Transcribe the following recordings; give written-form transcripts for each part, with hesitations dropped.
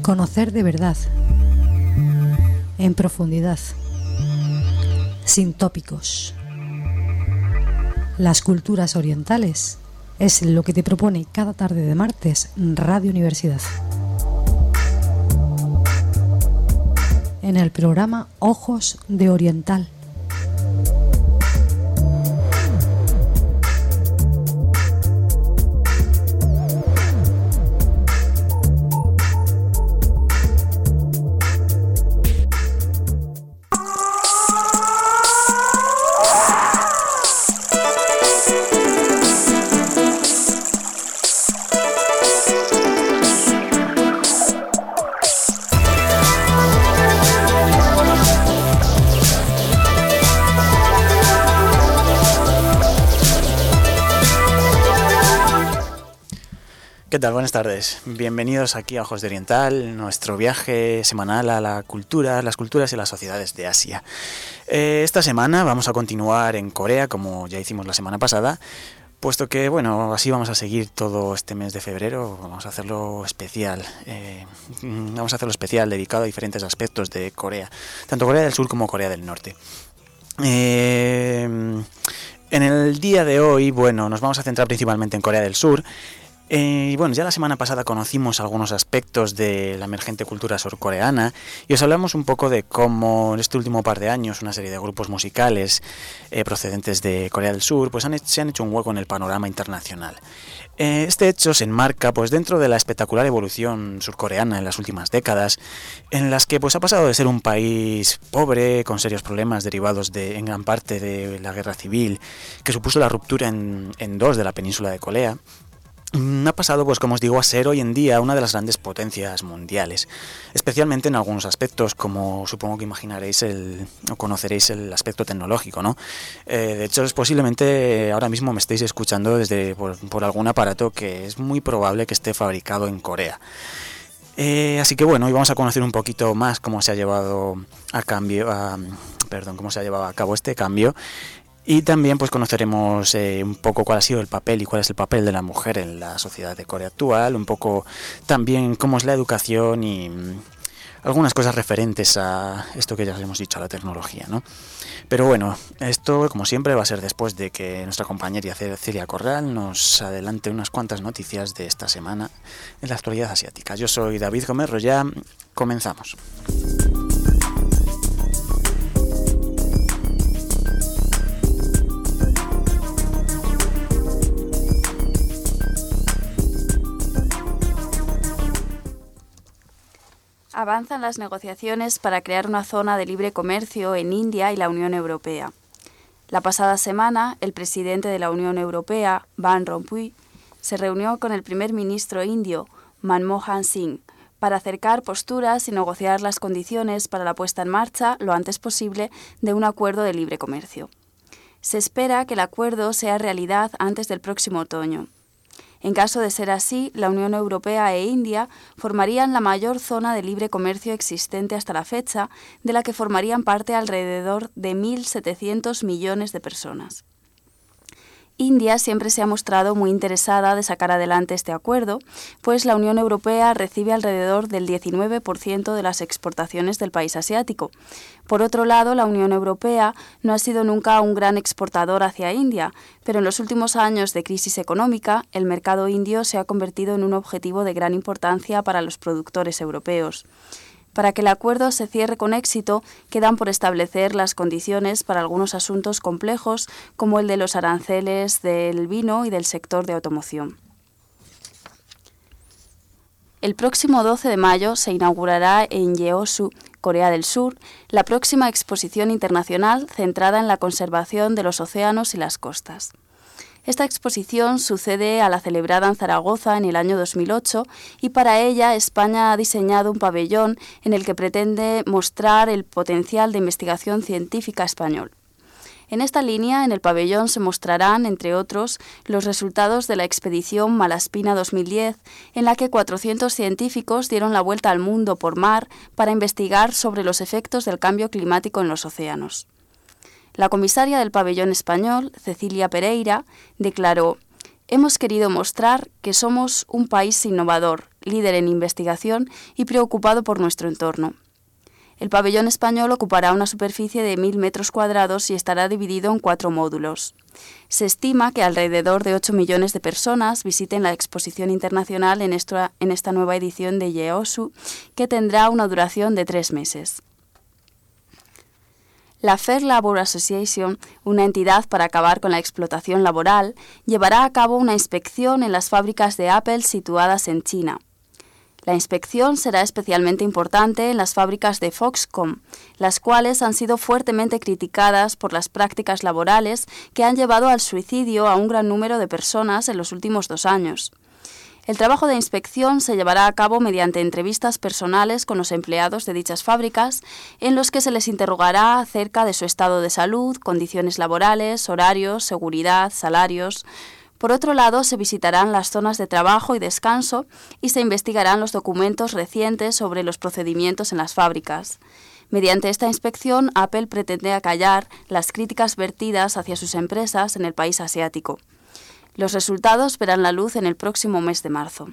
Conocer de verdad, en profundidad, sin tópicos. Las culturas orientales es lo que te propone cada tarde de martes Radio Universidad. En el programa Ojos de Oriental. ¿Qué tal? Buenas tardes. Bienvenidos aquí a Ojos de Oriental, nuestro viaje semanal a la cultura, las culturas y las sociedades de Asia. Esta semana vamos a continuar en Corea, como ya hicimos la semana pasada, puesto que, bueno, así vamos a seguir todo este mes de febrero. Vamos a hacerlo especial. Dedicado a diferentes aspectos de Corea, tanto Corea del Sur como Corea del Norte. En el día de hoy, bueno, nos vamos a centrar principalmente en Corea del Sur. Bueno, ya la semana pasada conocimos algunos aspectos de la emergente cultura surcoreana y os hablamos un poco de cómo en este último par de años una serie de grupos musicales procedentes de Corea del Sur pues se han hecho un hueco en el panorama internacional. Este hecho se enmarca pues dentro de la espectacular evolución surcoreana en las últimas décadas, en las que pues ha pasado de ser un país pobre, con serios problemas derivados en gran parte de la guerra civil, que supuso la ruptura en dos de la península de Corea. Ha pasado, pues como os digo, a ser hoy en día una de las grandes potencias mundiales, especialmente en algunos aspectos, como supongo que imaginaréis o conoceréis el aspecto tecnológico, ¿no? De hecho, posiblemente ahora mismo me estéis escuchando por algún aparato que es muy probable que esté fabricado en Corea. Así que bueno, hoy vamos a conocer un poquito más cómo se ha llevado a cabo este cambio. Y también pues conoceremos un poco cuál ha sido el papel y cuál es el papel de la mujer en la sociedad de Corea actual, un poco también cómo es la educación y algunas cosas referentes a esto que ya os hemos dicho, a la tecnología, ¿no? Pero bueno, esto como siempre va a ser después de que nuestra compañera Celia Corral nos adelante unas cuantas noticias de esta semana en la actualidad asiática. Yo soy David Gómez Royá, comenzamos. Avanzan las negociaciones para crear una zona de libre comercio en India y la Unión Europea. La pasada semana, el presidente de la Unión Europea, Van Rompuy, se reunió con el primer ministro indio, Manmohan Singh, para acercar posturas y negociar las condiciones para la puesta en marcha, lo antes posible, de un acuerdo de libre comercio. Se espera que el acuerdo sea realidad antes del próximo otoño. En caso de ser así, la Unión Europea e India formarían la mayor zona de libre comercio existente hasta la fecha, de la que formarían parte alrededor de 1.700 millones de personas. India siempre se ha mostrado muy interesada de sacar adelante este acuerdo, pues la Unión Europea recibe alrededor del 19% de las exportaciones del país asiático. Por otro lado, la Unión Europea no ha sido nunca un gran exportador hacia India, pero en los últimos años de crisis económica, el mercado indio se ha convertido en un objetivo de gran importancia para los productores europeos. Para que el acuerdo se cierre con éxito, quedan por establecer las condiciones para algunos asuntos complejos, como el de los aranceles del vino y del sector de automoción. El próximo 12 de mayo se inaugurará en Yeosu, Corea del Sur, la próxima exposición internacional centrada en la conservación de los océanos y las costas. Esta exposición sucede a la celebrada en Zaragoza en el año 2008 y para ella España ha diseñado un pabellón en el que pretende mostrar el potencial de investigación científica español. En esta línea, en el pabellón se mostrarán, entre otros, los resultados de la expedición Malaspina 2010, en la que 400 científicos dieron la vuelta al mundo por mar para investigar sobre los efectos del cambio climático en los océanos. La comisaria del pabellón español, Cecilia Pereira, declaró: «Hemos querido mostrar que somos un país innovador, líder en investigación y preocupado por nuestro entorno. El pabellón español ocupará una superficie de 1.000 metros cuadrados y estará dividido en 4 módulos. Se estima que alrededor de 8 millones de personas visiten la exposición internacional en esta nueva edición de Yeosu, que tendrá una duración de 3 meses. La Fair Labor Association, una entidad para acabar con la explotación laboral, llevará a cabo una inspección en las fábricas de Apple situadas en China. La inspección será especialmente importante en las fábricas de Foxconn, las cuales han sido fuertemente criticadas por las prácticas laborales que han llevado al suicidio a un gran número de personas en los últimos 2 años. El trabajo de inspección se llevará a cabo mediante entrevistas personales con los empleados de dichas fábricas, en los que se les interrogará acerca de su estado de salud, condiciones laborales, horarios, seguridad, salarios. Por otro lado, se visitarán las zonas de trabajo y descanso y se investigarán los documentos recientes sobre los procedimientos en las fábricas. Mediante esta inspección, Apple pretende acallar las críticas vertidas hacia sus empresas en el país asiático. Los resultados verán la luz en el próximo mes de marzo.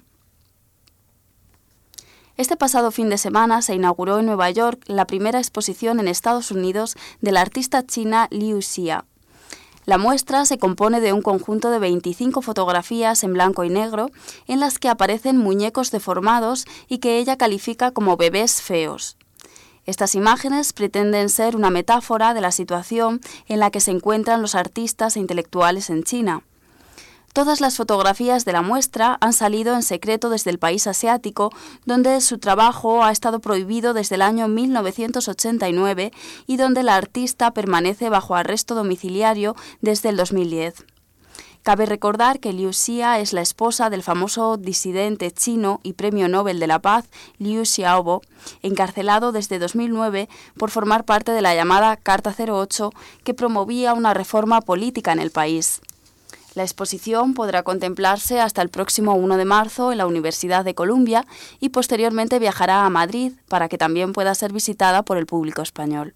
Este pasado fin de semana se inauguró en Nueva York la primera exposición en Estados Unidos de la artista china Liu Xia. La muestra se compone de un conjunto de 25 fotografías en blanco y negro en las que aparecen muñecos deformados y que ella califica como bebés feos. Estas imágenes pretenden ser una metáfora de la situación en la que se encuentran los artistas e intelectuales en China. Todas las fotografías de la muestra han salido en secreto desde el país asiático, donde su trabajo ha estado prohibido desde el año 1989 y donde la artista permanece bajo arresto domiciliario desde el 2010. Cabe recordar que Liu Xia es la esposa del famoso disidente chino y premio Nobel de la Paz Liu Xiaobo, encarcelado desde 2009 por formar parte de la llamada Carta 08, que promovía una reforma política en el país. La exposición podrá contemplarse hasta el próximo 1 de marzo en la Universidad de Columbia y posteriormente viajará a Madrid para que también pueda ser visitada por el público español.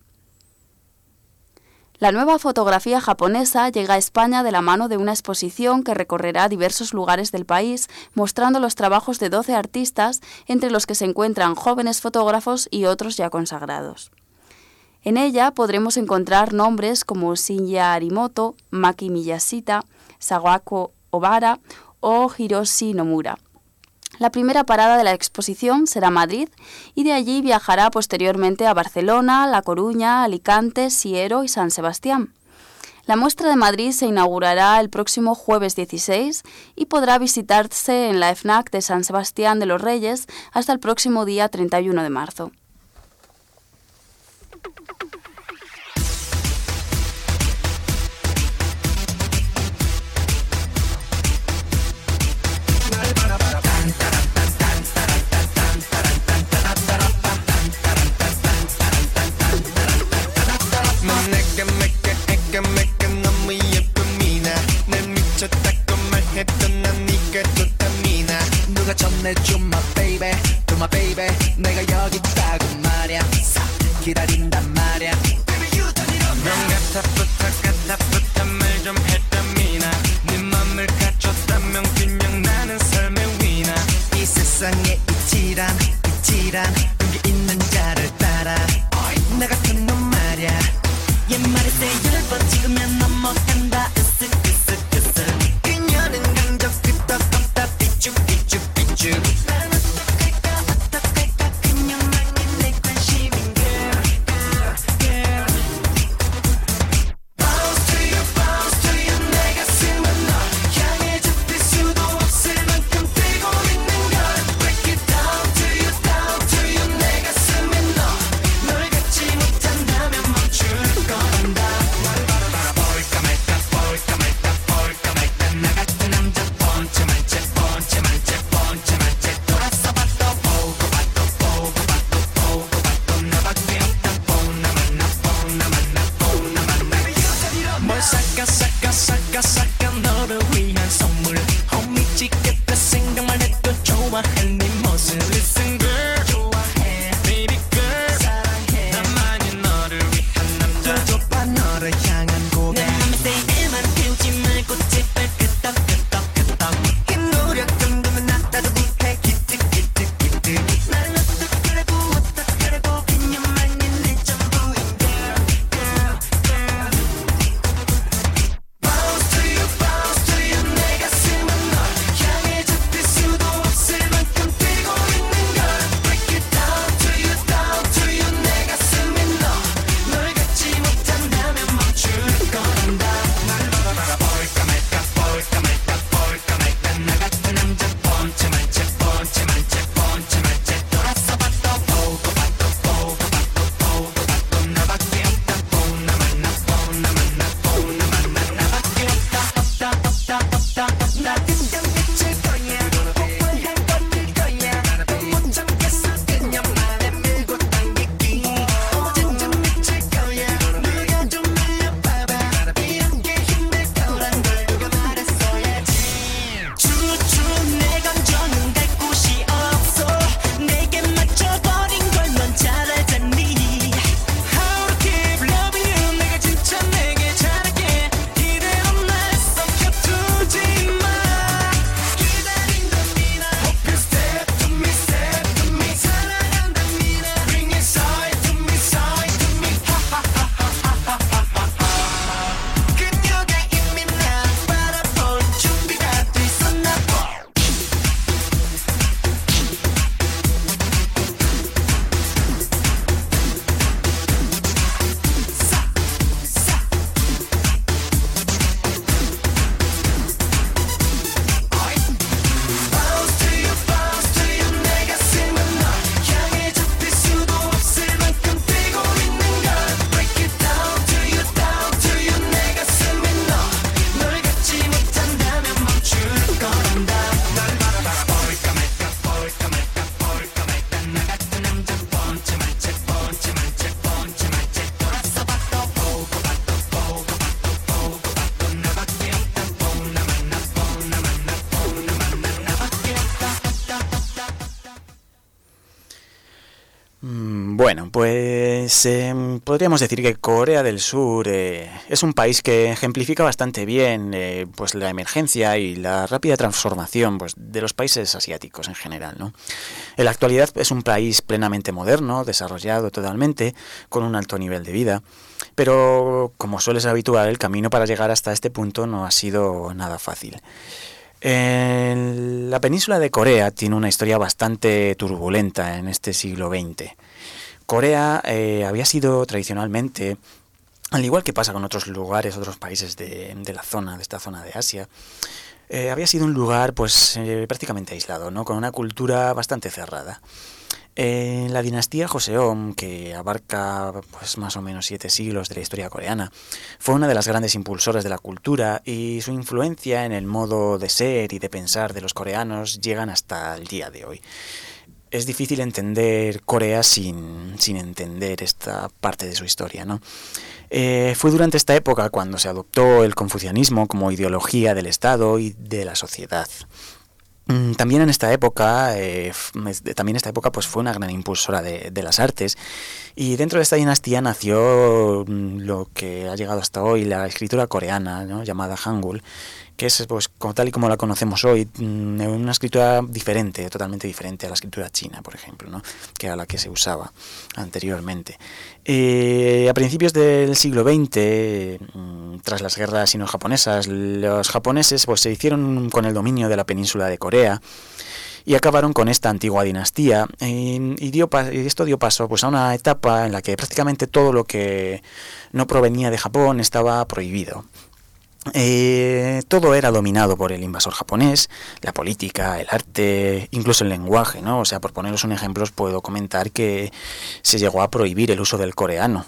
La nueva fotografía japonesa llega a España de la mano de una exposición que recorrerá diversos lugares del país, mostrando los trabajos de 12 artistas, entre los que se encuentran jóvenes fotógrafos y otros ya consagrados. En ella podremos encontrar nombres como Shinya Arimoto, Maki Miyashita, Sawako Obara o Hiroshi Nomura. La primera parada de la exposición será Madrid y de allí viajará posteriormente a Barcelona, La Coruña, Alicante, Siero y San Sebastián. La muestra de Madrid se inaugurará el próximo jueves 16 y podrá visitarse en la FNAC de San Sebastián de los Reyes hasta el próximo día 31 de marzo. 전해줘 my baby, to my baby 내가 여기 있다고 말야 기다린단 말야 Baby you turn it on 넌 같아 말 좀 했다미나 네 맘을 갖췄다면 그냥 나는 삶의 위나 이 세상에 이치란 용기 있는 자를 따라 나 같은 놈 말야 옛말에 say 10번 찍으면 넘어간다 으쓱 그녀는 강적 끄떡없다 삐쭉 나는 어떡할까 그냥 나는 내 관심인 girl Bounce to you 내 가슴은 널 향해 잡힐 수도 없을 만큼 뛰고 있는 걸 Break it down to you Bueno, pues podríamos decir que Corea del Sur es un país que ejemplifica bastante bien pues la emergencia y la rápida transformación pues, de los países asiáticos en general, ¿no? En la actualidad es un país plenamente moderno, desarrollado totalmente, con un alto nivel de vida, pero como suele ser habitual, el camino para llegar hasta este punto no ha sido nada fácil. La península de Corea tiene una historia bastante turbulenta en este siglo XX. Corea había sido tradicionalmente, al igual que pasa con otros lugares, otros países de esta zona de Asia, había sido un lugar pues prácticamente aislado, ¿no? Con una cultura bastante cerrada. La dinastía Joseon, que abarca pues más o menos 7 siglos de la historia coreana, fue una de las grandes impulsoras de la cultura y su influencia en el modo de ser y de pensar de los coreanos llegan hasta el día de hoy. Es difícil entender Corea sin entender esta parte de su historia, ¿no? Fue durante esta época cuando se adoptó el confucianismo como ideología del Estado y de la sociedad. También en esta época, pues fue una gran impulsora de las artes, y dentro de esta dinastía nació lo que ha llegado hasta hoy, la escritura coreana, ¿no? Llamada Hangul, que es pues tal y como la conocemos hoy, una escritura diferente, totalmente diferente a la escritura china, por ejemplo, ¿no? Que era la que se usaba anteriormente. A principios del siglo XX, tras las guerras sino-japonesas, los japoneses pues se hicieron con el dominio de la península de Corea y acabaron con esta antigua dinastía, y esto dio paso pues a una etapa en la que prácticamente todo lo que no provenía de Japón estaba prohibido. Todo era dominado por el invasor japonés, la política, el arte, incluso el lenguaje, ¿no? O sea, por poneros un ejemplo, os puedo comentar que se llegó a prohibir el uso del coreano,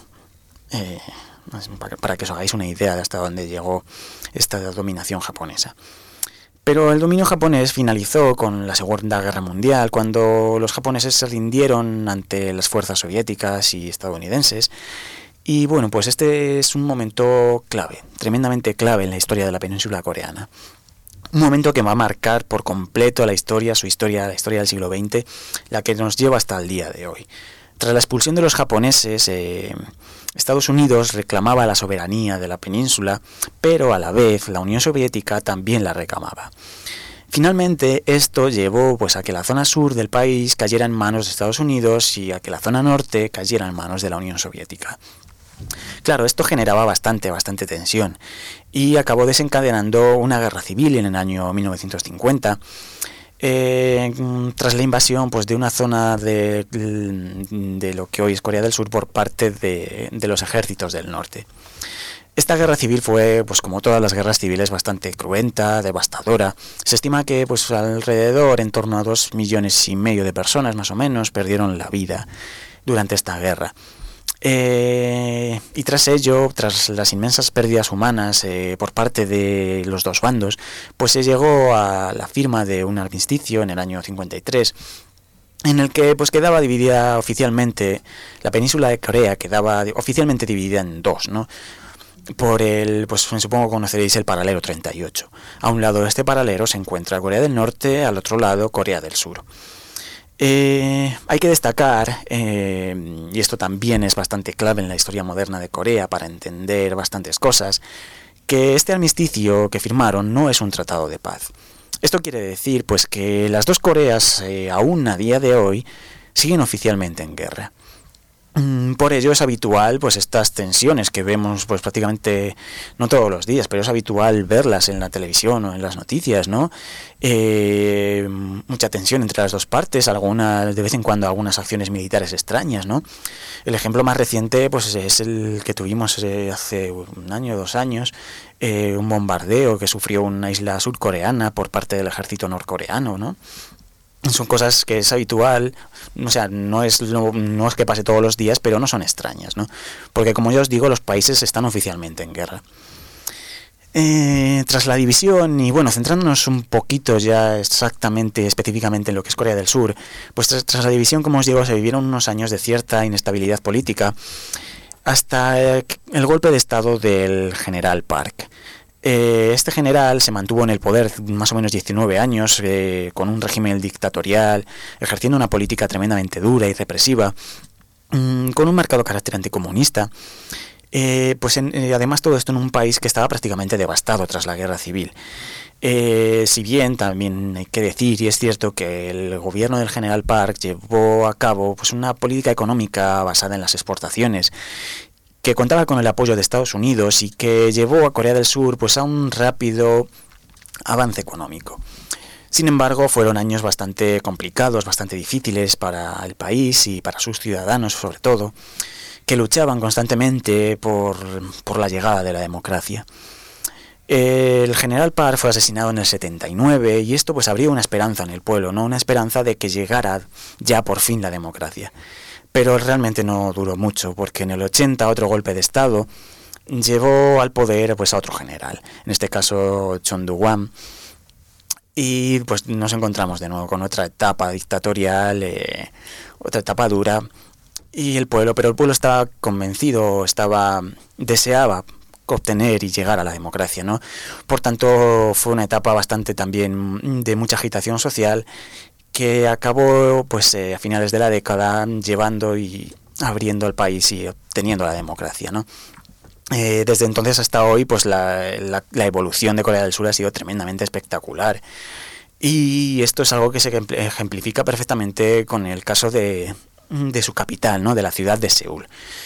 para que os hagáis una idea de hasta dónde llegó esta dominación japonesa. Pero el dominio japonés finalizó con la Segunda Guerra Mundial, cuando los japoneses se rindieron ante las fuerzas soviéticas y estadounidenses. Y bueno, pues este es un momento clave, tremendamente clave en la historia de la península coreana. Un momento que va a marcar por completo la historia del siglo XX, la que nos lleva hasta el día de hoy. Tras la expulsión de los japoneses, Estados Unidos reclamaba la soberanía de la península, pero a la vez la Unión Soviética también la reclamaba. Finalmente, esto llevó pues a que la zona sur del país cayera en manos de Estados Unidos y a que la zona norte cayera en manos de la Unión Soviética. Claro, esto generaba bastante tensión y acabó desencadenando una guerra civil en el año 1950, tras la invasión pues de una zona de lo que hoy es Corea del Sur por parte de los ejércitos del norte. Esta guerra civil fue, pues como todas las guerras civiles, bastante cruenta, devastadora. Se estima que pues alrededor, en torno a 2,5 millones de personas más o menos, perdieron la vida durante esta guerra. Y tras ello, tras las inmensas pérdidas humanas por parte de los dos bandos, pues se llegó a la firma de un armisticio en el año 53, en el que pues quedaba dividida oficialmente la península de Corea, quedaba oficialmente dividida en dos, ¿no? Por pues supongo que conoceréis el paralelo 38. A un lado de este paralelo se encuentra Corea del Norte, al otro lado Corea del Sur. Hay que destacar, y esto también es bastante clave en la historia moderna de Corea para entender bastantes cosas, que este armisticio que firmaron no es un tratado de paz. Esto quiere decir pues que las dos Coreas, aún a día de hoy, siguen oficialmente en guerra. Por ello es habitual pues estas tensiones que vemos pues prácticamente no todos los días, pero es habitual verlas en la televisión o en las noticias, ¿no? Mucha tensión entre las dos partes, de vez en cuando algunas acciones militares extrañas, ¿no? El ejemplo más reciente pues es el que tuvimos hace 1 año o 2 años, un bombardeo que sufrió una isla surcoreana por parte del ejército norcoreano, ¿no? Son cosas que es habitual, o sea, no es que pase todos los días, pero no son extrañas, ¿no? Porque como ya os digo, los países están oficialmente en guerra. Tras la división, y bueno, centrándonos un poquito ya específicamente en lo que es Corea del Sur, pues tras la división, como os digo, se vivieron unos años de cierta inestabilidad política, hasta el golpe de estado del general Park. Este general se mantuvo en el poder más o menos 19 años, con un régimen dictatorial, ejerciendo una política tremendamente dura y represiva. con un marcado carácter anticomunista. Además todo esto en un país que estaba prácticamente devastado tras la guerra civil. Si bien también hay que decir, y es cierto, que el gobierno del general Park llevó a cabo pues una política económica basada en las exportaciones, que contaba con el apoyo de Estados Unidos y que llevó a Corea del Sur pues a un rápido avance económico. Sin embargo, fueron años bastante complicados, bastante difíciles para el país y para sus ciudadanos, sobre todo, que luchaban constantemente por la llegada de la democracia. El general Park fue asesinado en el 79 y esto pues abría una esperanza en el pueblo, ¿no? Una esperanza de que llegara ya por fin la democracia. Pero realmente no duró mucho, porque en el 80 otro golpe de Estado llevó al poder pues a otro general, en este caso Chon Doo-hwan, y pues nos encontramos de nuevo con otra etapa dictatorial, otra etapa dura, y el pueblo estaba convencido, deseaba obtener y llegar a la democracia, ¿no? Por tanto, fue una etapa bastante también de mucha agitación social, que acabó pues a finales de la década llevando y abriendo el país y obteniendo la democracia, ¿no? Desde entonces hasta hoy pues la evolución de Corea del Sur ha sido tremendamente espectacular, y esto es algo que se ejemplifica perfectamente con el caso de su capital, ¿no? De la ciudad de Seúl.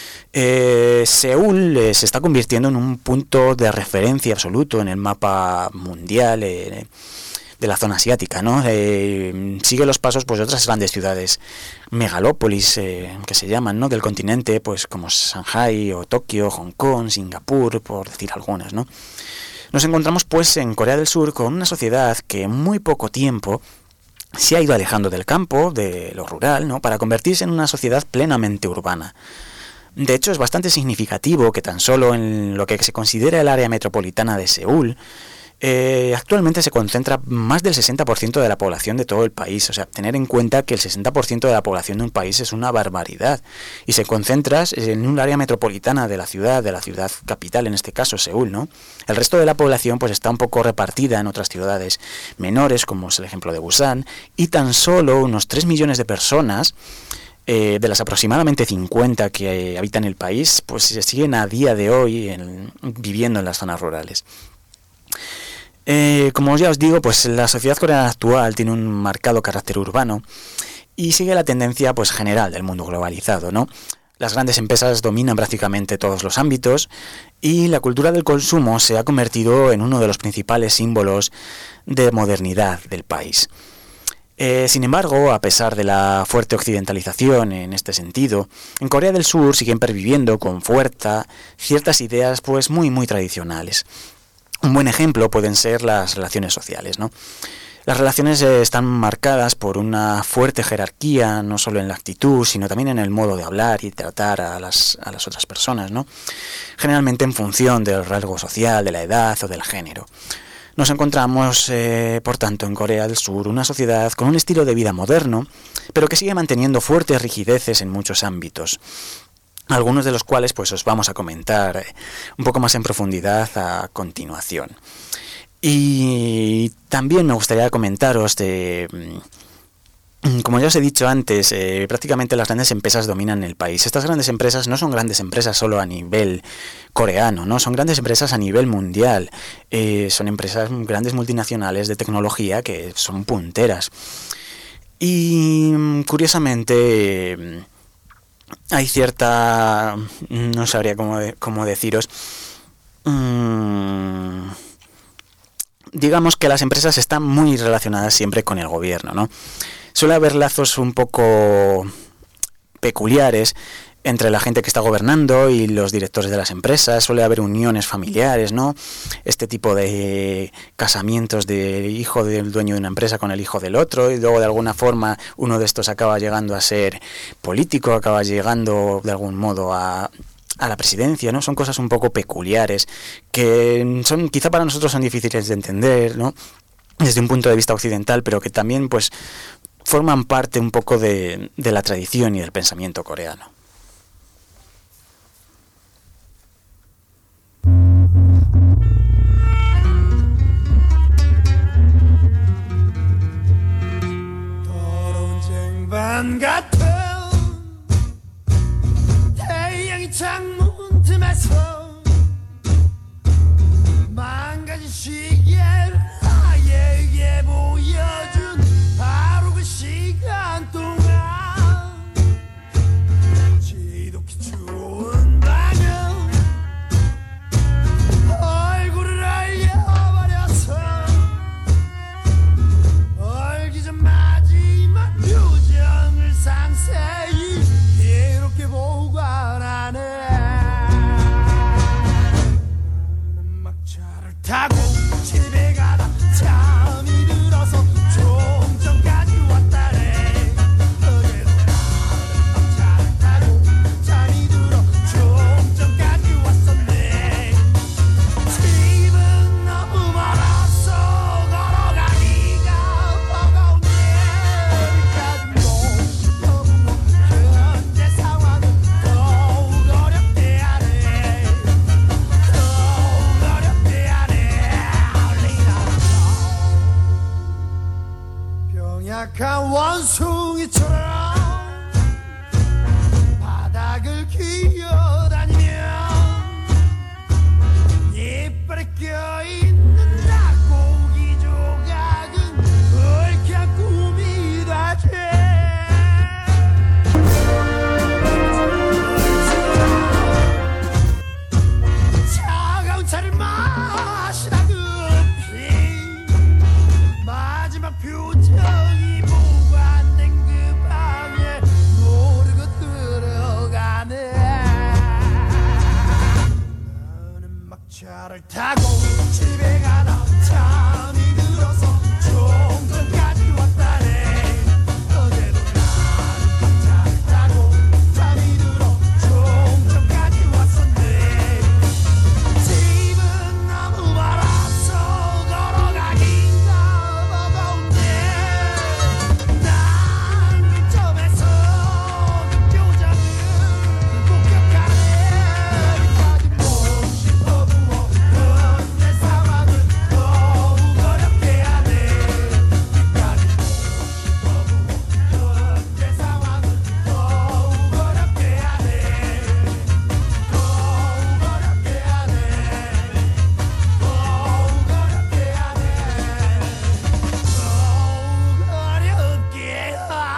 Seúl se está convirtiendo en un punto de referencia absoluto en el mapa mundial de la zona asiática, ¿no? Sigue los pasos pues de otras grandes ciudades megalópolis que se llaman, ¿no? Del continente, pues como Shanghái o Tokio, Hong Kong, Singapur, por decir algunas, ¿no? Nos encontramos pues en Corea del Sur con una sociedad que en muy poco tiempo se ha ido alejando del campo, de lo rural, ¿no? Para convertirse en una sociedad plenamente urbana. De hecho, es bastante significativo que tan solo en lo que se considera el área metropolitana de Seúl, actualmente se concentra más del 60% de la población de todo el país. O sea, tener en cuenta que el 60% de la población de un país es una barbaridad, y se concentra en un área metropolitana de la ciudad capital, en este caso Seúl, ¿no? El resto de la población pues está un poco repartida en otras ciudades menores, como es el ejemplo de Busan, y tan solo unos 3 millones de personas, de las aproximadamente 50 que habitan el país, pues se siguen a día de hoy viviendo en las zonas rurales. Como ya os digo, pues la sociedad coreana actual tiene un marcado carácter urbano y sigue la tendencia pues general del mundo globalizado, ¿no? Las grandes empresas dominan prácticamente todos los ámbitos y la cultura del consumo se ha convertido en uno de los principales símbolos de modernidad del país. Sin embargo, a pesar de la fuerte occidentalización en este sentido, en Corea del Sur siguen perviviendo con fuerza ciertas ideas pues muy tradicionales. Un buen ejemplo pueden ser las relaciones sociales, ¿no? Las relaciones están marcadas por una fuerte jerarquía, no solo en la actitud, sino también en el modo de hablar y tratar a las otras personas, ¿no? Generalmente en función del rasgo social, de la edad o del género. Nos encontramos, por tanto, en Corea del Sur, una sociedad con un estilo de vida moderno, pero que sigue manteniendo fuertes rigideces en muchos ámbitos, algunos de los cuales pues os vamos a comentar un poco más en profundidad a continuación. Y también me gustaría comentaros como ya os he dicho antes, prácticamente las grandes empresas dominan el país. Estas grandes empresas no son grandes empresas solo a nivel coreano, ¿no? Son grandes empresas a nivel mundial. Son empresas grandes multinacionales de tecnología que son punteras. Y curiosamente hay cierta... no sabría cómo deciros... digamos que las empresas están muy relacionadas siempre con el gobierno, ¿no? Suele haber lazos un poco peculiares entre la gente que está gobernando y los directores de las empresas. Suele haber uniones familiares, ¿no? Este tipo de casamientos de hijo del dueño de una empresa con el hijo del otro, y luego de alguna forma uno de estos acaba llegando a ser político, acaba llegando de algún modo a la presidencia, ¿no? Son cosas un poco peculiares que quizá para nosotros son difíciles de entender, ¿no? Desde un punto de vista occidental, pero que también pues forman parte un poco de la tradición y del pensamiento coreano. 약한 원숭이처럼 바닥을 기어다니며 이빨에 껴있는 닭고기 조각은 얽힌 꿈이 되지. 차가운 차를 마시다 급히 마지막 표정이 보관된 그 방에 모르고 들어가네. 나는 막차를 타고 집에 가다 잠이 들어서 종점까지 왔다네. 어제도 나는 막차를 타고 잠이 들어 종점까지 왔었네. 집은 너무 멀어서 걸어가기가 버거운데 난 그 점에서 그 표정을 목격하네. 여기까지 못 씹어부어 내 상황을 너무 어렵게 하네. 여기까지 못 씹어부어 내 상황을 너무 어렵게 하네. 너무 어렵게 하네. 더욱 어렵게 하네. 더욱 어렵게 하네.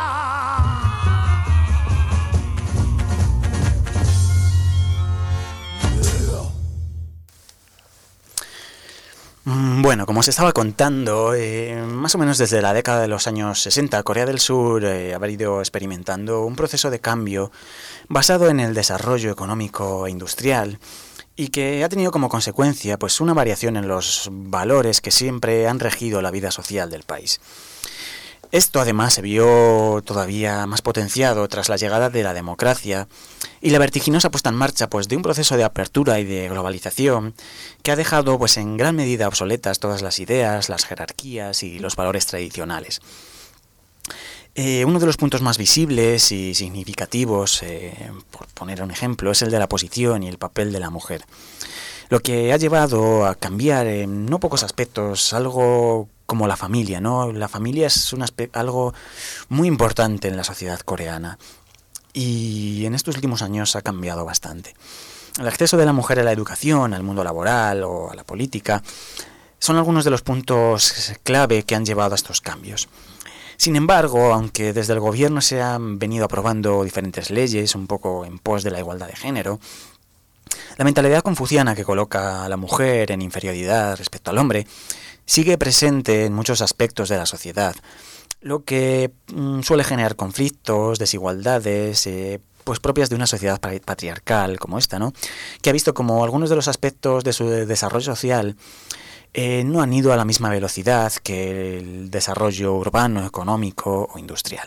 Bueno, como os estaba contando, más o menos desde la década de los años 60, Corea del Sur ha ido experimentando un proceso de cambio basado en el desarrollo económico e industrial y que ha tenido como consecuencia pues una variación en los valores que siempre han regido la vida social del país. Esto además se vio todavía más potenciado tras la llegada de la democracia y la vertiginosa puesta en marcha pues de un proceso de apertura y de globalización que ha dejado pues en gran medida obsoletas todas las ideas, las jerarquías y los valores tradicionales. Uno de los puntos más visibles y significativos, por poner un ejemplo, es el de la posición y el papel de la mujer. Lo que ha llevado a cambiar en no pocos aspectos algo como la familia, ¿no? La familia es algo muy importante en la sociedad coreana y en estos últimos años ha cambiado bastante. El acceso de la mujer a la educación, al mundo laboral o a la política son algunos de los puntos clave que han llevado a estos cambios. Sin embargo, aunque desde el gobierno se han venido aprobando diferentes leyes un poco en pos de la igualdad de género, la mentalidad confuciana que coloca a la mujer en inferioridad respecto al hombre sigue presente en muchos aspectos de la sociedad, lo que suele generar conflictos, desigualdades, pues propias de una sociedad patriarcal como esta, ¿no? Que ha visto como algunos de los aspectos de su desarrollo social no han ido a la misma velocidad que el desarrollo urbano, económico o industrial.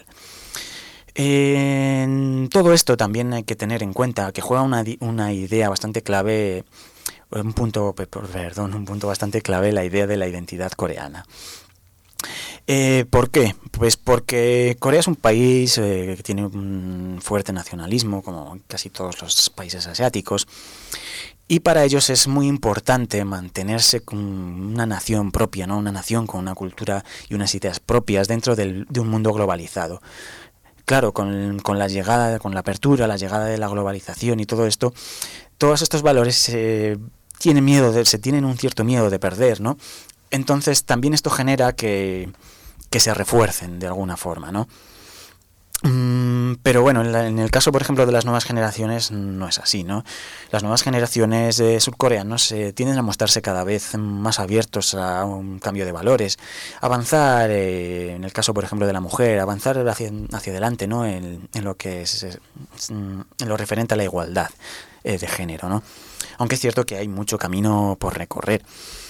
En todo esto también hay que tener en cuenta que juega una idea bastante clave, un punto bastante clave, la idea de la identidad coreana. ¿Por qué? Pues porque Corea es un país que tiene un fuerte nacionalismo, como casi todos los países asiáticos, y para ellos es muy importante mantenerse con una nación propia, ¿no? Una nación con una cultura y unas ideas propias dentro de un mundo globalizado. Claro, con la llegada, con la apertura, la llegada de la globalización y todo esto, todos estos valores se tienen un cierto miedo de perder, ¿no? Entonces también esto genera que se refuercen de alguna forma, ¿no? Pero bueno, en el caso, por ejemplo, de las nuevas generaciones no es así, ¿no? Las nuevas generaciones surcoreanos tienden a mostrarse cada vez más abiertos a un cambio de valores, avanzar, en el caso, por ejemplo, de la mujer, avanzar hacia adelante, ¿no? En lo que en lo referente a la igualdad de género, ¿no? Aunque es cierto que hay mucho camino por recorrer.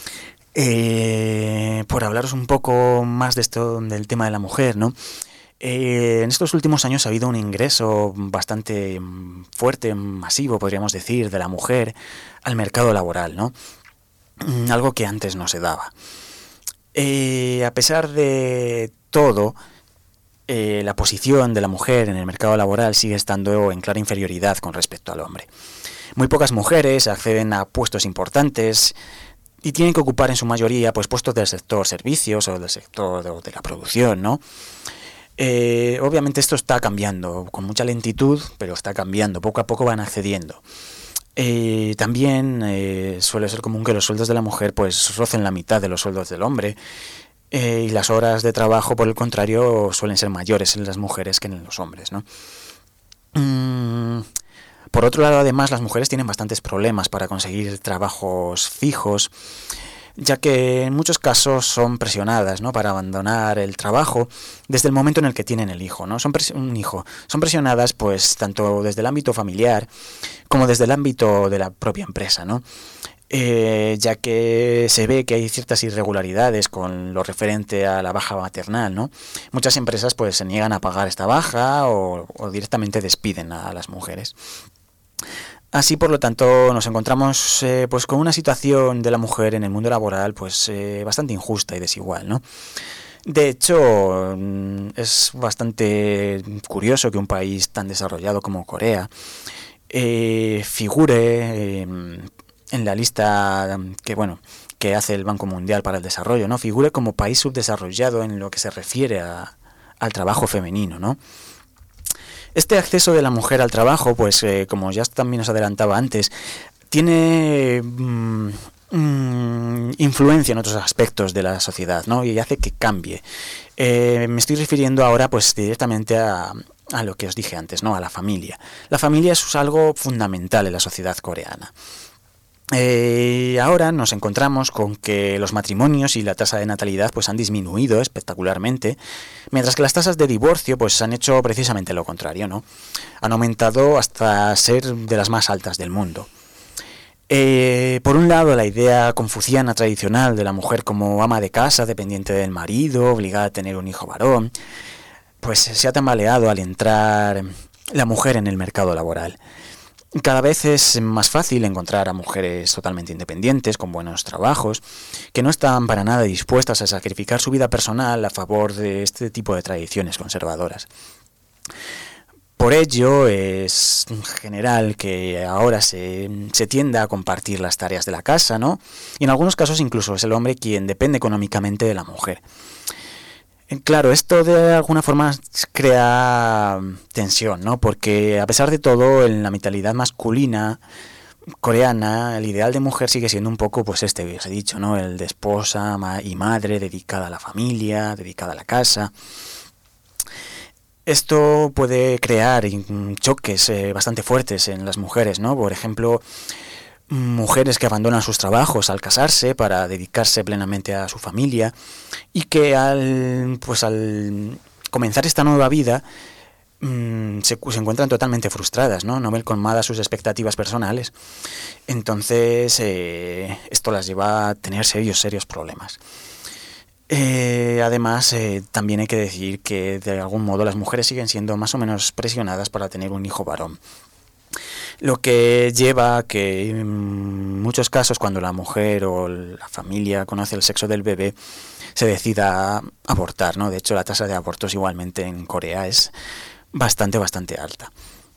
Por hablaros un poco más de esto, del tema de la mujer, ¿no? En estos últimos años ha habido un ingreso bastante fuerte, masivo, podríamos decir, de la mujer al mercado laboral, ¿no? Algo que antes no se daba. A pesar de todo, la posición de la mujer en el mercado laboral sigue estando en clara inferioridad con respecto al hombre. Muy pocas mujeres acceden a puestos importantes y tienen que ocupar en su mayoría pues puestos del sector servicios o del sector de la producción, ¿no? Obviamente esto está cambiando con mucha lentitud, pero está cambiando, poco a poco van accediendo. También suele ser común que los sueldos de la mujer pues rocen la mitad de los sueldos del hombre, y las horas de trabajo, por el contrario, suelen ser mayores en las mujeres que en los hombres, ¿no? Por otro lado, además, las mujeres tienen bastantes problemas para conseguir trabajos fijos, ya que en muchos casos son presionadas, ¿no?, para abandonar el trabajo desde el momento en el que tienen el hijo, ¿no? Son presionadas pues tanto desde el ámbito familiar como desde el ámbito de la propia empresa, ¿no? Ya que se ve que hay ciertas irregularidades con lo referente a la baja maternal, ¿no? Muchas empresas pues se niegan a pagar esta baja o directamente despiden a las mujeres. Así, por lo tanto, nos encontramos pues con una situación de la mujer en el mundo laboral pues bastante injusta y desigual, ¿no? De hecho, es bastante curioso que un país tan desarrollado como Corea figure en la lista que hace el Banco Mundial para el Desarrollo, ¿no? Figure como país subdesarrollado en lo que se refiere al trabajo femenino, ¿no? Este acceso de la mujer al trabajo, pues como ya también os adelantaba antes, tiene influencia en otros aspectos de la sociedad, ¿no? Y hace que cambie. Me estoy refiriendo ahora pues directamente a lo que os dije antes, ¿no? A la familia. La familia es algo fundamental en la sociedad coreana. Ahora nos encontramos con que los matrimonios y la tasa de natalidad pues han disminuido espectacularmente, mientras que las tasas de divorcio pues han hecho precisamente lo contrario, ¿no? Han aumentado hasta ser de las más altas del mundo. Por un lado, la idea confuciana tradicional de la mujer como ama de casa, dependiente del marido, obligada a tener un hijo varón, pues se ha tambaleado al entrar la mujer en el mercado laboral. Cada vez es más fácil encontrar a mujeres totalmente independientes, con buenos trabajos, que no están para nada dispuestas a sacrificar su vida personal a favor de este tipo de tradiciones conservadoras. Por ello, es general que ahora se tienda a compartir las tareas de la casa, ¿no? Y en algunos casos incluso es el hombre quien depende económicamente de la mujer. Claro, esto de alguna forma crea tensión, ¿no? Porque a pesar de todo, en la mentalidad masculina coreana, el ideal de mujer sigue siendo un poco, pues que os he dicho, ¿no? El de esposa y madre, dedicada a la familia, dedicada a la casa. Esto puede crear choques bastante fuertes en las mujeres, ¿no? Por ejemplo, mujeres que abandonan sus trabajos al casarse para dedicarse plenamente a su familia y que al comenzar esta nueva vida se encuentran totalmente frustradas, ¿no? No ven colmadas sus expectativas personales. Entonces esto las lleva a tener serios problemas. Además, también hay que decir que de algún modo las mujeres siguen siendo más o menos presionadas para tener un hijo varón. Lo que lleva a que en muchos casos, cuando la mujer o la familia conoce el sexo del bebé, se decida abortar, ¿no? De hecho, la tasa de abortos igualmente en Corea es bastante alta.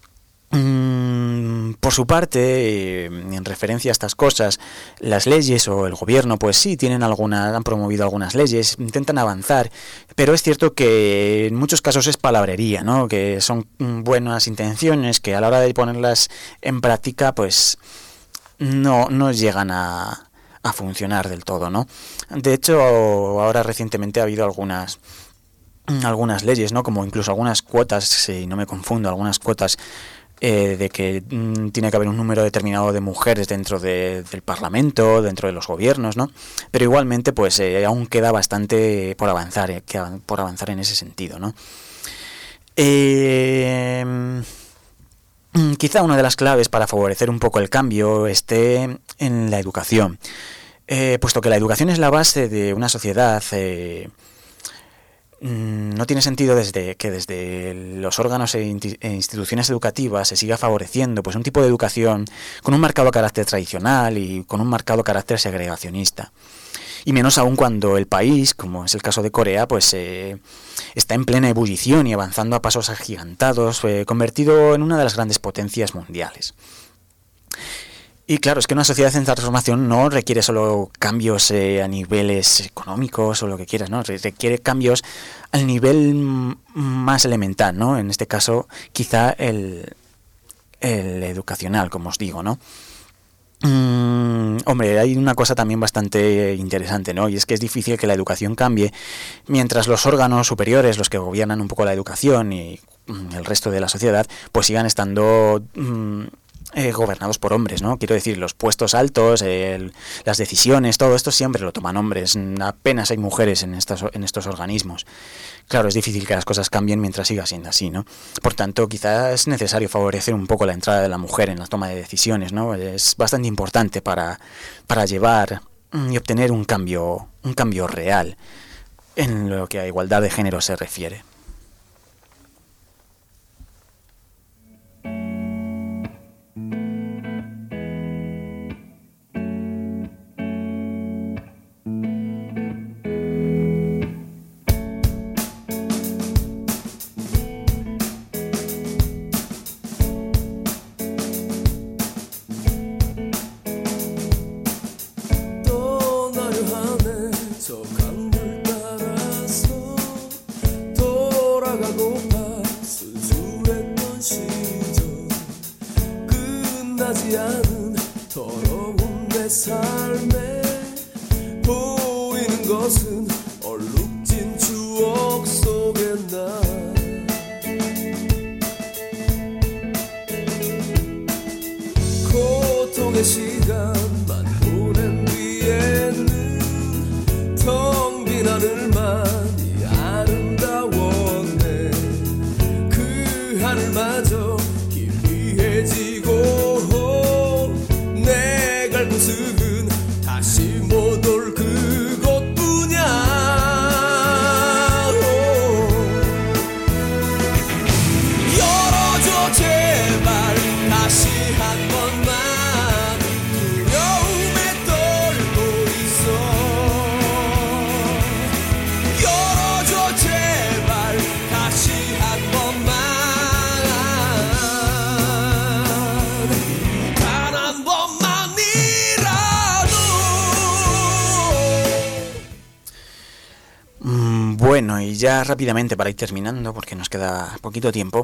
Por su parte, en referencia a estas cosas, las leyes o el gobierno, pues sí, han promovido algunas leyes, intentan avanzar, pero es cierto que en muchos casos es palabrería, ¿no? Que son buenas intenciones que a la hora de ponerlas en práctica, pues no llegan a funcionar del todo, ¿no? De hecho, ahora recientemente ha habido algunas leyes, ¿no? Como incluso algunas cuotas, si no me confundo, algunas cuotas de que tiene que haber un número determinado de mujeres dentro del Parlamento, dentro de los gobiernos, ¿no? Pero igualmente, pues aún queda bastante por avanzar en ese sentido, ¿no? Quizá una de las claves para favorecer un poco el cambio esté en la educación, puesto que la educación es la base de una sociedad. No tiene sentido que desde los órganos e instituciones educativas se siga favoreciendo pues un tipo de educación con un marcado carácter tradicional y con un marcado carácter segregacionista. Y menos aún cuando el país, como es el caso de Corea, pues está en plena ebullición y avanzando a pasos agigantados, convertido en una de las grandes potencias mundiales. Y claro, es que una sociedad en transformación no requiere solo cambios a niveles económicos o lo que quieras, ¿no? Requiere cambios al nivel más elemental, ¿no? En este caso, quizá el educacional, como os digo, ¿no? Hombre, hay una cosa también bastante interesante, ¿no? Y es que es difícil que la educación cambie mientras los órganos superiores, los que gobiernan un poco la educación y el resto de la sociedad, pues sigan estando gobernados por hombres, ¿no? Quiero decir, los puestos altos, las decisiones, todo esto siempre lo toman hombres. Apenas hay mujeres en estos organismos. Claro, es difícil que las cosas cambien mientras siga siendo así, ¿no? Por tanto, quizás es necesario favorecer un poco la entrada de la mujer en la toma de decisiones, ¿no? Es bastante importante para llevar y obtener un cambio real en lo que a igualdad de género se refiere. Bueno, y ya rápidamente para ir terminando, porque nos queda poquito tiempo,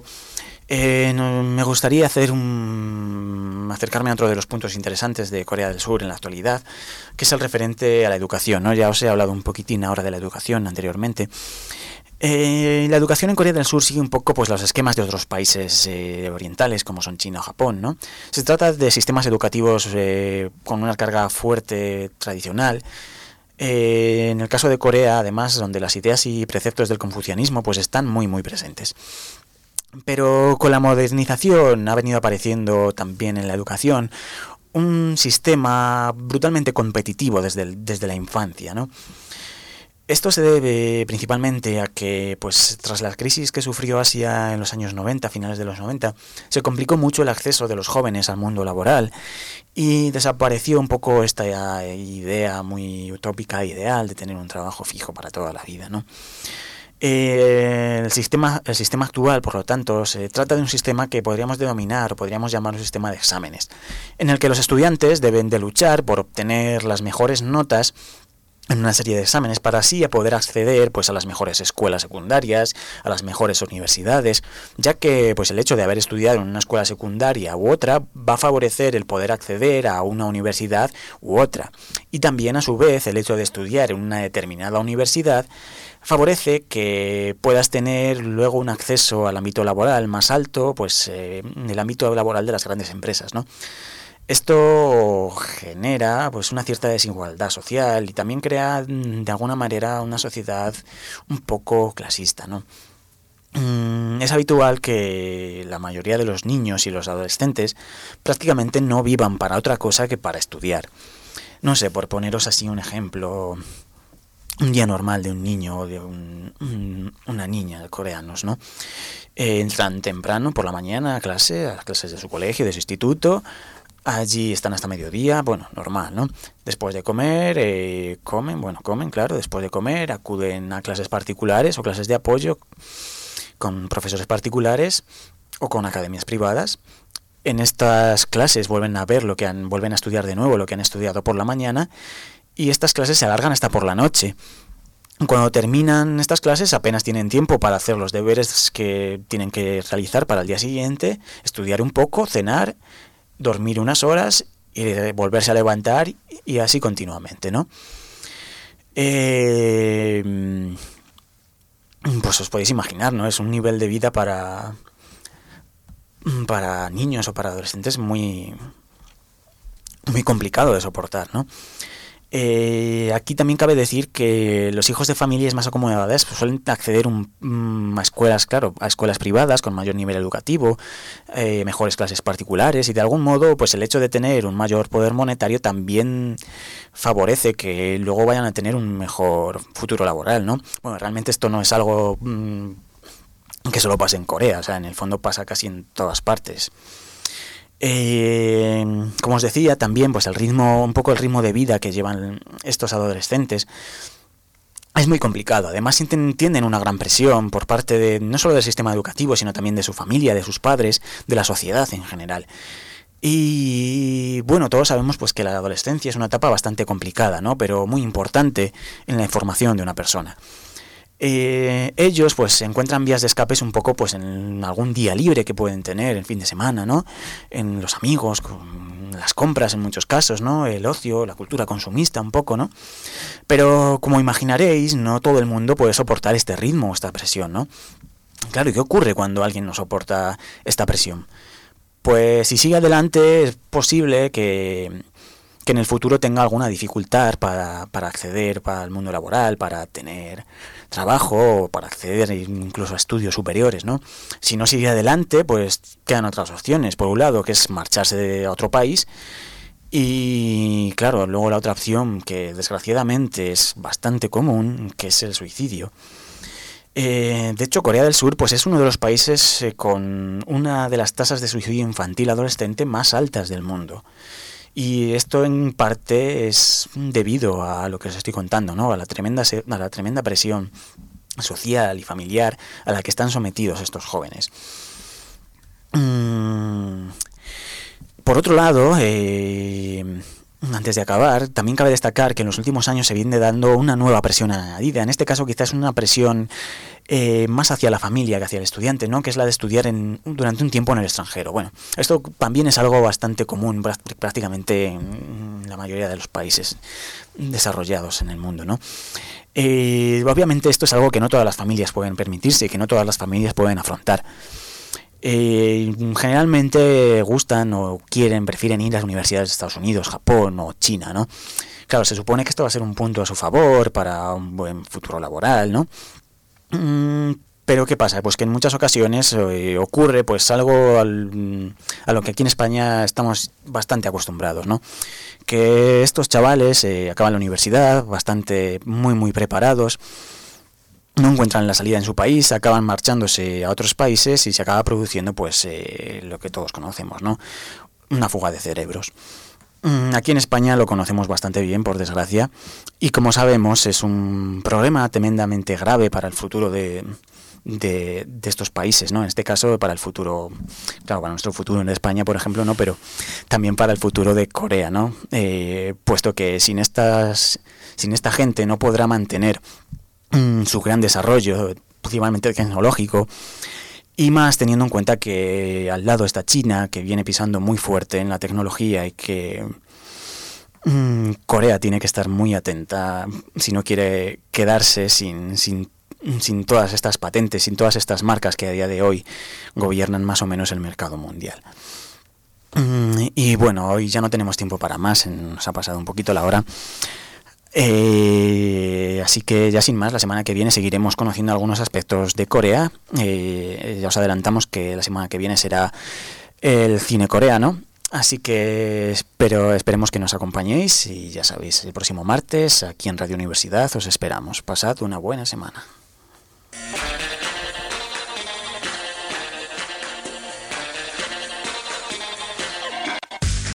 me gustaría acercarme a otro de los puntos interesantes de Corea del Sur en la actualidad, que es el referente a la educación, ¿no? Ya os he hablado un poquitín ahora de la educación anteriormente. La educación en Corea del Sur sigue un poco pues los esquemas de otros países orientales, como son China o Japón, ¿no? Se trata de sistemas educativos con una carga fuerte tradicional. En el caso de Corea, además, donde las ideas y preceptos del confucianismo pues están muy muy presentes. Pero con la modernización ha venido apareciendo también en la educación un sistema brutalmente competitivo desde la infancia, ¿no? Esto se debe principalmente a que, pues, tras la crisis que sufrió Asia en los años 90, finales de los 90, se complicó mucho el acceso de los jóvenes al mundo laboral y desapareció un poco esta idea muy utópica e ideal de tener un trabajo fijo para toda la vida, ¿no? El sistema actual, por lo tanto, se trata de un sistema que podríamos denominar o podríamos llamar un sistema de exámenes, en el que los estudiantes deben de luchar por obtener las mejores notas en una serie de exámenes para así poder acceder pues a las mejores escuelas secundarias, a las mejores universidades, ya que pues el hecho de haber estudiado en una escuela secundaria u otra va a favorecer el poder acceder a una universidad u otra. Y también a su vez el hecho de estudiar en una determinada universidad favorece que puedas tener luego un acceso al ámbito laboral más alto, pues en el ámbito laboral de las grandes empresas, ¿no? Esto genera pues una cierta desigualdad social y también crea de alguna manera una sociedad un poco clasista, ¿no? Es habitual que la mayoría de los niños y los adolescentes prácticamente no vivan para otra cosa que para estudiar. No sé, por poneros así un ejemplo, un día normal de un niño o de una niña coreanos, ¿no? Entran temprano por la mañana a las clases de su colegio, de su instituto. Allí están hasta mediodía, bueno, normal, ¿no? Después de comer, comen, claro. Después de comer acuden a clases particulares o clases de apoyo con profesores particulares o con academias privadas. En estas clases vuelven a ver vuelven a estudiar de nuevo lo que han estudiado por la mañana, y estas clases se alargan hasta por la noche. Cuando terminan estas clases apenas tienen tiempo para hacer los deberes que tienen que realizar para el día siguiente, estudiar un poco, cenar, dormir unas horas y volverse a levantar, y así continuamente, ¿no? Pues os podéis imaginar, ¿no? Es un nivel de vida para niños o para adolescentes muy complicado de soportar, ¿no? Aquí también cabe decir que los hijos de familias más acomodadas pues, suelen acceder a escuelas, claro, a escuelas privadas con mayor nivel educativo, mejores clases particulares, y de algún modo pues el hecho de tener un mayor poder monetario también favorece que luego vayan a tener un mejor futuro laboral, ¿no? Bueno, realmente esto no es algo que solo pasa en Corea, o sea, en el fondo pasa casi en todas partes. Como os decía, también pues el ritmo de vida que llevan estos adolescentes es muy complicado. Además tienen una gran presión por parte de no solo del sistema educativo, sino también de su familia, de sus padres, de la sociedad en general. Y bueno, todos sabemos pues que la adolescencia es una etapa bastante complicada, ¿no? Pero muy importante en la formación de una persona. Ellos pues encuentran vías de escapes un poco pues en algún día libre que pueden tener el fin de semana, ¿no? En los amigos, con las compras en muchos casos, ¿no? El ocio, la cultura consumista un poco, ¿no? Pero como imaginaréis, no todo el mundo puede soportar este ritmo, esta presión, ¿no? Claro, ¿y qué ocurre cuando alguien no soporta esta presión? Pues si sigue adelante es posible que en el futuro tenga alguna dificultad para acceder al mundo laboral, para tener trabajo, o para acceder incluso a estudios superiores, ¿no? Si no sigue adelante, pues quedan otras opciones. Por un lado, que es marcharse a otro país, y claro, luego la otra opción, que desgraciadamente es bastante común, que es el suicidio. De hecho, Corea del Sur pues es uno de los países con una de las tasas de suicidio infantil adolescente más altas del mundo. Y esto en parte es debido a lo que os estoy contando, ¿no? A la tremenda presión social y familiar a la que están sometidos estos jóvenes. Por otro lado, antes de acabar, también cabe destacar que en los últimos años se viene dando una nueva presión añadida. En este caso quizás una presión más hacia la familia que hacia el estudiante, ¿no? Que es la de estudiar durante un tiempo en el extranjero. Bueno, esto también es algo bastante común prácticamente en la mayoría de los países desarrollados en el mundo, ¿no? Obviamente esto es algo que no todas las familias pueden permitirse y que no todas las familias pueden afrontar. Generalmente gustan o prefieren ir a las universidades de Estados Unidos, Japón o China, ¿no? Claro, se supone que esto va a ser un punto a su favor para un buen futuro laboral, ¿no? Pero ¿qué pasa? Pues que en muchas ocasiones ocurre pues algo a lo que aquí en España estamos bastante acostumbrados, ¿no? Que estos chavales acaban la universidad muy preparados, no encuentran la salida en su país, acaban marchándose a otros países y se acaba produciendo pues lo que todos conocemos, ¿no? Una fuga de cerebros. Aquí en España lo conocemos bastante bien, por desgracia, y como sabemos es un problema tremendamente grave para el futuro de estos países, ¿no? En este caso para el futuro, claro, para nuestro futuro en España, por ejemplo, no, pero también para el futuro de Corea, ¿no? Puesto que sin esta gente no podrá mantener su gran desarrollo, principalmente tecnológico, y más teniendo en cuenta que al lado está China, que viene pisando muy fuerte en la tecnología, y que Corea tiene que estar muy atenta si no quiere quedarse sin todas estas patentes, sin todas estas marcas que a día de hoy gobiernan más o menos el mercado mundial. Y bueno, hoy ya no tenemos tiempo para más, nos ha pasado un poquito la hora. Así que ya sin más, la semana que viene seguiremos conociendo algunos aspectos de Corea. Ya os adelantamos que la semana que viene será el cine coreano, así que esperemos que nos acompañéis, y ya sabéis, el próximo martes aquí en Radio Universidad os esperamos. Pasad una buena semana.